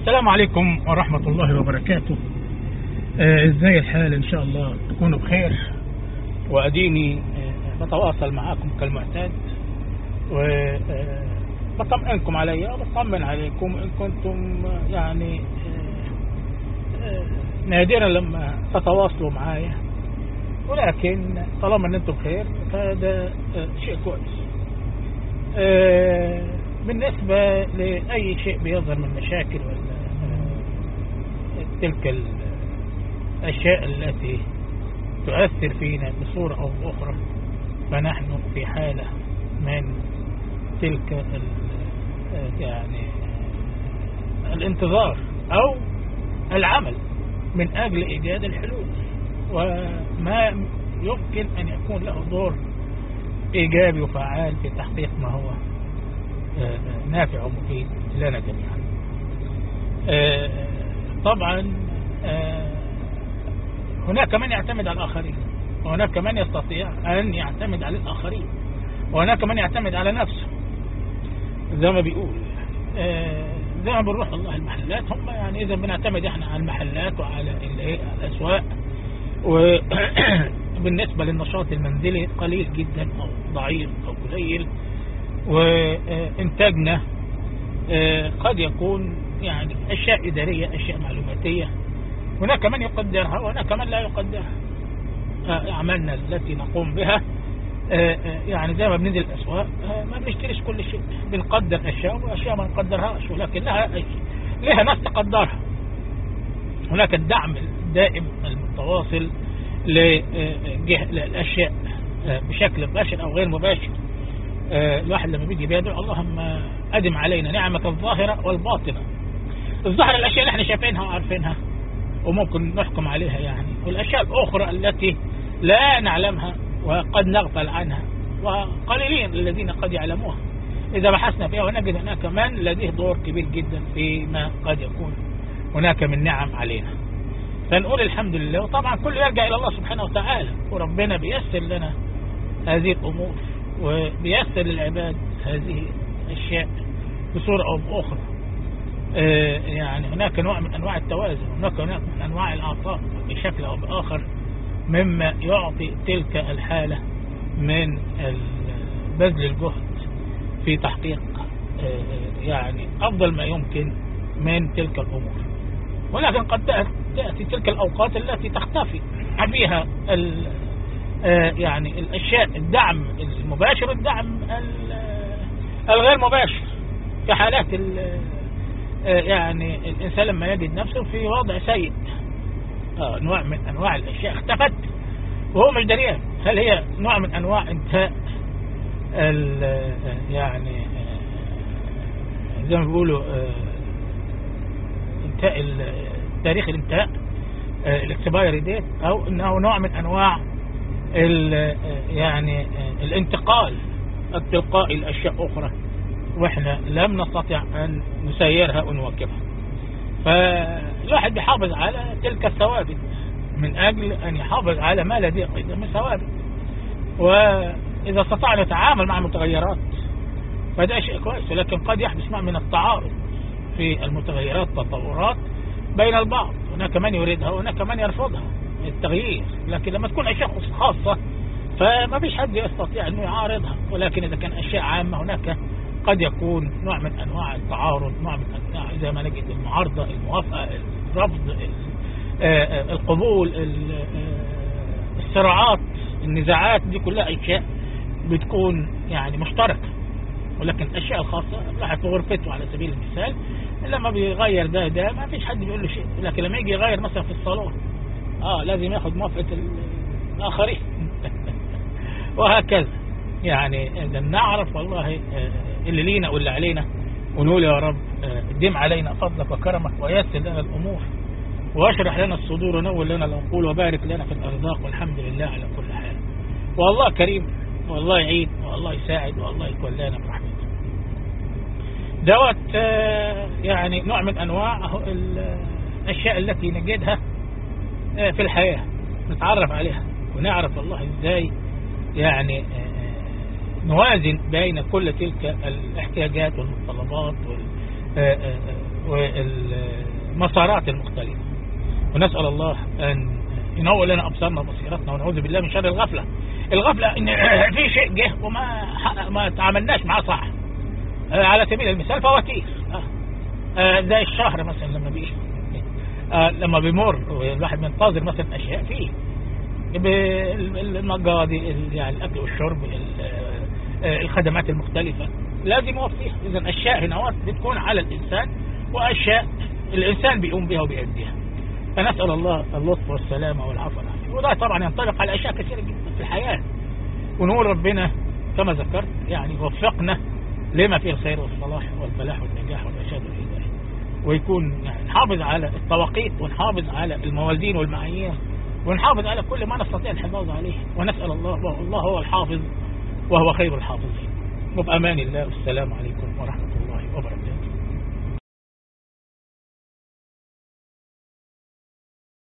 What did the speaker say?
السلام عليكم ورحمة الله وبركاته. ازاي الحال؟ ان شاء الله تكونوا بخير. واديني بتواصل معاكم كالمعتاد وبطمئنكم عليا وبطمن عليكم ان كنتم يعني نادرا لما تتواصلوا معايا، ولكن طالما ان انتم بخير فهذا شيء كويس. بالنسبة لأي شيء بيظهر من مشاكل ولا تلك الأشياء التي تؤثر فينا بصورة أو بأخرى، فنحن في حالة من تلك يعني الانتظار أو العمل من أجل إيجاد الحلول، وما يمكن أن يكون له دور إيجابي وفعال في تحقيق ما هو نافع ومفيد لنا جميعا. طبعا هناك من يعتمد على الآخرين، وهناك من يستطيع أن يعتمد على الآخرين، وهناك من يعتمد على نفسه. زي ما بيقول زي ما بنروح الله المحلات، هم يعني إذا بنعتمد إحنا على المحلات وعلى الأسواق، وبالنسبة للنشاط المنزلي قليل جدا أو ضعيف أو قليل، وإنتاجنا قد يكون يعني أشياء إدارية، أشياء معلوماتية، هناك من يقدرها وهناك من لا يقدرها. أعمالنا التي نقوم بها يعني زي ما بننزل الأسواق ما بنشتريش كل شيء، بنقدر أشياء وأشياء ما نقدرهاش، ولكن لها ناس تقدرها. هناك الدعم الدائم المتواصل للأشياء بشكل مباشر أو غير مباشر. الواحد لما بيجي بيدعو اللهم أدم علينا نعمة الظاهرة والباطنة. الظاهرة الأشياء اللي احنا شايفينها وعارفينها وممكن نحكم عليها يعني، والأشياء الأخرى التي لا نعلمها وقد نغفل عنها، وقليلين الذين قد يعلموها. إذا بحثنا فيها ونجد هناك من لديه دور كبير جدا فيما قد يكون هناك من نعم علينا، فنقول الحمد لله. وطبعا كل يرجع إلى الله سبحانه وتعالى، وربنا بيسر لنا هذه الأمور وبيسر للعباد هذه الأشياء بصورة أو بأخرى. يعني هناك نوع من أنواع التوازن، هناك نوع من أنواع العطاء بشكل أو بآخر مما يعطي تلك الحالة من بذل الجهد في تحقيق يعني أفضل ما يمكن من تلك الأمور. ولكن قد تأتي تلك الأوقات التي تختفي فيها يعني الأشياء، الدعم المباشر والدعم الغير مباشر، في حالات يعني الإنسان لما يجد نفسه في وضع سيء، نوع من أنواع الأشياء اختفت وهو مش دريان. هل هي نوع من أنواع انتهاء يعني زي ما بيقولوا انتهاء تاريخ الانتهاء، الاكسبايري ديت، أو إنه نوع من أنواع يعني الانتقال التلقائي لأشياء أخرى وإحنا لم نستطع أن نسيرها ونواكبها. فالواحد يحافظ على تلك الثوابت من أجل أن يحافظ على ما لديه قيمة من ثوابت، وإذا استطاع أن يتعامل مع المتغيرات فده شيء كويس. ولكن قد يحدث نوع من التعارض في المتغيرات، تطورات بين البعض، هناك من يريدها وهناك من يرفضها التغيير. لكن لما تكون أشياء خاصة فما فيش حد يستطيع أنه يعارضها، ولكن إذا كان أشياء عامة هناك قد يكون نوع من أنواع التعارض، نوع من أنواع زي ما نجد المعارضة، الموافقة، الرفض، القبول، الصراعات، النزاعات، دي كلها أشياء بتكون يعني مشتركة. ولكن الأشياء الخاصة راحت في غرفته على سبيل المثال، لما بيغير ده ما فيش حد بيقول له شيء. لكن لما يجي يغير مثلا في الصالون لازم ياخد موافقة الآخرين وهكذا. يعني إذا نعرف والله اللي لينا واللي علينا، ونقول يا رب دم علينا فضلك وكرمك ويسر لنا الأمور واشرح لنا الصدور ونور لنا العقول وبارك لنا في الأرزاق، والحمد لله على كل حال. والله كريم، والله يعين، والله يساعد، والله يتولانا برحمته. دوت يعني نوع من أنواع الأشياء التي نجدها في الحياة، نتعرف عليها ونعرف الله إزاي يعني نوازن بين كل تلك الاحتياجات والمتطلبات والمسارات المختلفة. ونسأل الله أن ينور لنا أبصارنا وبصيرتنا، ونعوذ بالله من شر الغفلة. الغفلة إن في شيء جه وما تعاملناش معاه صح. على سبيل المثال فواتير، زي الشهر مثلا لما بيجي لما بيمر والواحد منتظر مثلا أشياء فيه بالمقاضي، يعني الأكل والشرب، الخدمات المختلفة لازم يوفيها. إذن أشياء هنا بتكون على الإنسان، وأشياء الإنسان بيقوم بها وبيأديها. فنسأل الله اللطف والسلامة والعفو والعافية. وده طبعا ينطبق على أشياء كثيرة جدا في الحياة. ونقول ربنا كما ذكرت يعني وفقنا لما فيه الخير والصلاح والفلاح والنجاح والرشاد والهداية، ويكون يعني نحافظ على التوقيت، ونحافظ على الموازين والمعايير، ونحافظ على كل ما نستطيع الحفاظ عليه. ونسأل الله، والله هو الحافظ وهو خير الحافظين. وبأمان الله، والسلام عليكم ورحمة الله وبركاته.